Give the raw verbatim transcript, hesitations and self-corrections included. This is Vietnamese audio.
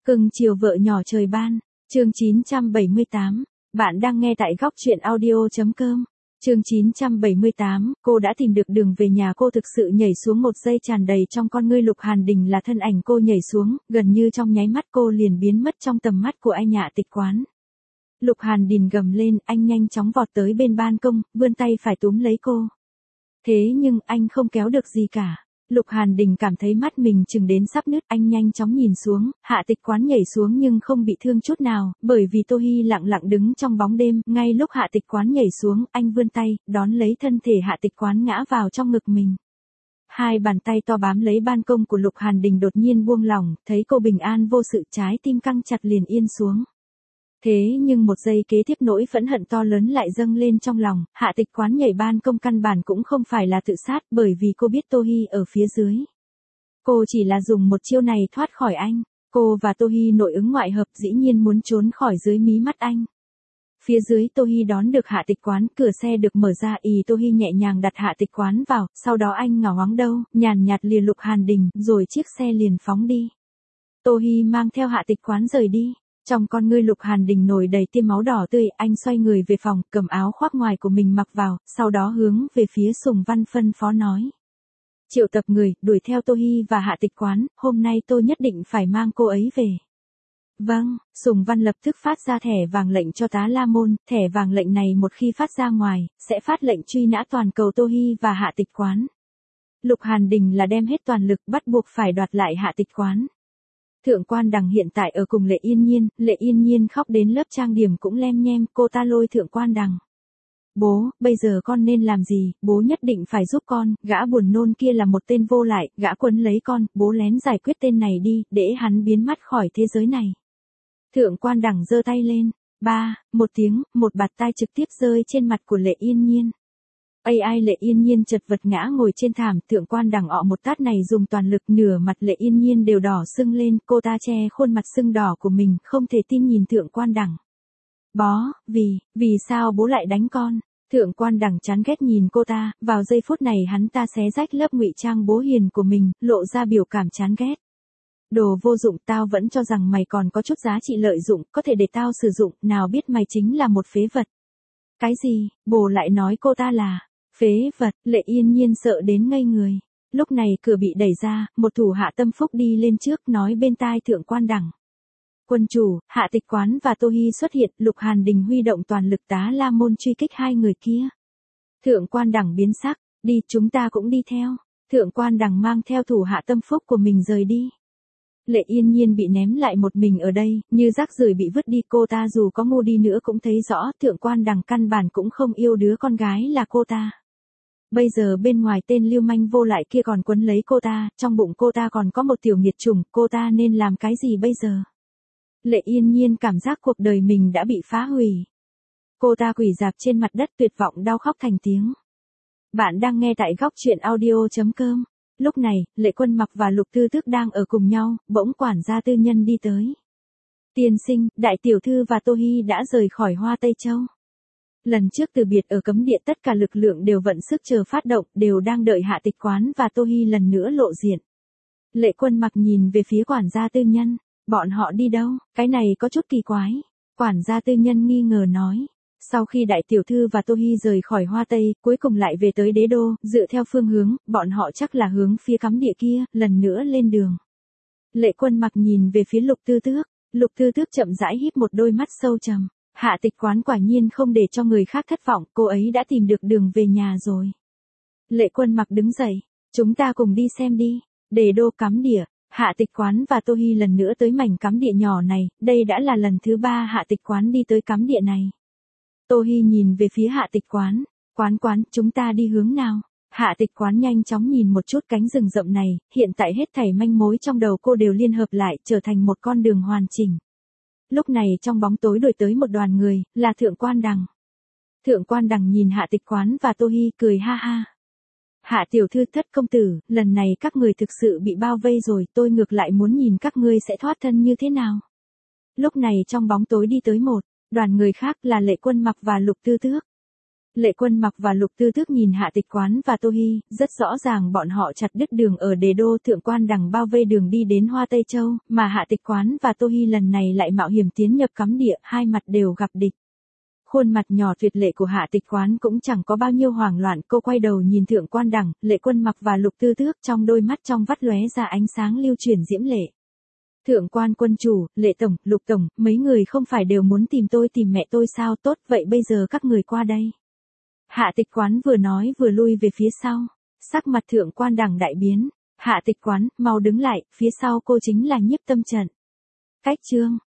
Cưng chiều vợ nhỏ trời ban, chương chín trăm bảy mươi tám, bạn đang nghe tại góc truyện audio.com. Chương chín trăm bảy mươi tám, cô đã tìm được đường về nhà. Cô thực sự nhảy xuống, một giây tràn đầy trong con ngươi Lục Hàn Đình là thân ảnh cô nhảy xuống, gần như trong nháy mắt cô liền biến mất trong tầm mắt của anh Hạ Tịch Quán. Lục Hàn Đình gầm lên, anh nhanh chóng vọt tới bên ban công, vươn tay phải túm lấy cô. Thế nhưng anh không kéo được gì cả. Lục Hàn Đình cảm thấy mắt mình chừng đến sắp nứt, anh nhanh chóng nhìn xuống, Hạ Tịch Quán nhảy xuống nhưng không bị thương chút nào, bởi vì Tô Hi lặng lặng đứng trong bóng đêm, ngay lúc Hạ Tịch Quán nhảy xuống, anh vươn tay, đón lấy thân thể Hạ Tịch Quán ngã vào trong ngực mình. Hai bàn tay to bám lấy ban công của Lục Hàn Đình đột nhiên buông lỏng, thấy cô bình an vô sự, trái tim căng chặt liền yên xuống. Thế nhưng một giây kế tiếp nỗi phẫn hận to lớn lại dâng lên trong lòng, Hạ Tịch Quán nhảy ban công căn bản cũng không phải là tự sát, bởi vì cô biết Tô Hi ở phía dưới. Cô chỉ là dùng một chiêu này thoát khỏi anh, cô và Tô Hi nội ứng ngoại hợp, dĩ nhiên muốn trốn khỏi dưới mí mắt anh. Phía dưới Tô Hi đón được Hạ Tịch Quán, cửa xe được mở ra, ì Tô Hi nhẹ nhàng đặt Hạ Tịch Quán vào, sau đó anh ngỏ ngóng đâu, nhàn nhạt lìa Lục Hàn Đình, rồi chiếc xe liền phóng đi. Tô Hi mang theo Hạ Tịch Quán rời đi. Trong con ngươi Lục Hàn Đình nổi đầy tia máu đỏ tươi, anh xoay người về phòng, cầm áo khoác ngoài của mình mặc vào, sau đó hướng về phía Sùng Văn phân phó nói. Triệu tập người, đuổi theo Tô Hi và Hạ Tịch Quán, hôm nay tôi nhất định phải mang cô ấy về. Vâng, Sùng Văn lập tức phát ra thẻ vàng lệnh cho tá La Môn, thẻ vàng lệnh này một khi phát ra ngoài, sẽ phát lệnh truy nã toàn cầu Tô Hi và Hạ Tịch Quán. Lục Hàn Đình là đem hết toàn lực, bắt buộc phải đoạt lại Hạ Tịch Quán. Thượng Quan Đằng hiện tại ở cùng Lệ Yên Nhiên, Lệ Yên Nhiên khóc đến lớp trang điểm cũng lem nhem, cô ta lôi Thượng Quan Đằng. Bố, bây giờ con nên làm gì, bố nhất định phải giúp con, gã buồn nôn kia là một tên vô lại, gã quấn lấy con, bố lén giải quyết tên này đi, để hắn biến mất khỏi thế giới này. Thượng Quan Đằng giơ tay lên, ba, một tiếng, một bạt tai trực tiếp rơi trên mặt của Lệ Yên Nhiên. Ai ai Lệ Yên Nhiên chật vật ngã ngồi trên thảm, Thượng Quan Đằng ọ một tát này dùng toàn lực, nửa mặt Lệ Yên Nhiên đều đỏ sưng lên, cô ta che khuôn mặt sưng đỏ của mình, không thể tin nhìn Thượng Quan Đằng. Bó, vì, vì sao bố lại đánh con? Thượng Quan Đằng chán ghét nhìn cô ta, vào giây phút này hắn ta xé rách lớp ngụy trang bố hiền của mình, lộ ra biểu cảm chán ghét. Đồ vô dụng, tao vẫn cho rằng mày còn có chút giá trị lợi dụng, có thể để tao sử dụng, nào biết mày chính là một phế vật. Cái gì, bố lại nói cô ta là phế vật, Lệ Yên Nhiên sợ đến ngây người. Lúc này cửa bị đẩy ra, một thủ hạ tâm phúc đi lên trước nói bên tai Thượng Quan Đằng. Quân chủ, Hạ Tịch Quán và Tô Hi xuất hiện, Lục Hàn Đình huy động toàn lực tá La Môn truy kích hai người kia. Thượng Quan Đằng biến sắc, đi, chúng ta cũng đi theo. Thượng Quan Đằng mang theo thủ hạ tâm phúc của mình rời đi. Lệ Yên Nhiên bị ném lại một mình ở đây, như rác rưởi bị vứt đi, cô ta dù có ngu đi nữa cũng thấy rõ, Thượng Quan Đằng căn bản cũng không yêu đứa con gái là cô ta. Bây giờ bên ngoài tên lưu manh vô lại kia còn quấn lấy cô ta, trong bụng cô ta còn có một tiểu nghiệt chủng, cô ta nên làm cái gì bây giờ? Lệ Yên Nhiên cảm giác cuộc đời mình đã bị phá hủy. Cô ta quỳ rạp trên mặt đất tuyệt vọng đau khóc thành tiếng. Bạn đang nghe tại góc truyện audio.com. Lúc này, Lệ Quân Mặc và Lục Tư Tước đang ở cùng nhau, bỗng quản gia tư nhân đi tới. Tiên sinh, đại tiểu thư và Tô Hi đã rời khỏi Hoa Tây Châu. Lần trước từ biệt ở cấm địa tất cả lực lượng đều vận sức chờ phát động, đều đang đợi Hạ Tịch Quán và Tô Hi lần nữa lộ diện. Lệ Quân Mặc nhìn về phía quản gia tư nhân, bọn họ đi đâu, cái này có chút kỳ quái. Quản gia tư nhân nghi ngờ nói. Sau khi đại tiểu thư và Tô Hi rời khỏi Hoa Tây, cuối cùng lại về tới đế đô, dựa theo phương hướng, bọn họ chắc là hướng phía cấm địa kia, lần nữa lên đường. Lệ Quân Mặc nhìn về phía Lục Tư Tước, Lục Tư Tước chậm rãi híp một đôi mắt sâu trầm. Hạ Tịch Quán quả nhiên không để cho người khác thất vọng, cô ấy đã tìm được đường về nhà rồi. Lệ Quân Mặc đứng dậy, chúng ta cùng đi xem đi. Đế đô cấm địa, Hạ Tịch Quán và Tô Hi lần nữa tới mảnh cấm địa nhỏ này, đây đã là lần thứ ba Hạ Tịch Quán đi tới cấm địa này. Tô Hi nhìn về phía Hạ Tịch Quán, quán quán, chúng ta đi hướng nào? Hạ Tịch Quán nhanh chóng nhìn một chút cánh rừng rậm này, hiện tại hết thảy manh mối trong đầu cô đều liên hợp lại, trở thành một con đường hoàn chỉnh. Lúc này trong bóng tối đuổi tới một đoàn người, là Thượng Quan Đằng. Thượng Quan Đằng nhìn Hạ Tịch Quán và Tô Hi cười ha ha. Hạ tiểu thư, Thất công tử, lần này các người thực sự bị bao vây rồi, tôi ngược lại muốn nhìn các ngươi sẽ thoát thân như thế nào. Lúc này trong bóng tối đi tới một đoàn người khác là Lệ Quân Mặc và Lục Tư Tước. Lệ Quân Mặc và Lục Tư Tước nhìn Hạ Tịch Quán và Tô Hi, rất rõ ràng bọn họ chặt đứt đường ở Đế đô. Thượng Quan Đằng bao vây đường đi đến Hoa Tây Châu, mà Hạ Tịch Quán và Tô Hi lần này lại mạo hiểm tiến nhập cấm địa, hai mặt đều gặp địch. Khuôn mặt nhỏ tuyệt lệ của Hạ Tịch Quán cũng chẳng có bao nhiêu hoảng loạn, cô quay đầu nhìn Thượng Quan Đằng, Lệ Quân Mặc và Lục Tư Tước, trong đôi mắt trong vắt lóe ra ánh sáng lưu truyền diễm lệ. Thượng Quan quân chủ, Lệ tổng, Lục tổng, mấy người không phải đều muốn tìm tôi tìm mẹ tôi sao? Tốt, vậy bây giờ các người qua đây. Hạ Tịch Quán vừa nói vừa lui về phía sau. Sắc mặt Thượng Quan Đằng đại biến. Hạ Tịch Quán, mau đứng lại, phía sau cô chính là Nhiếp Tâm Trận. Cách chương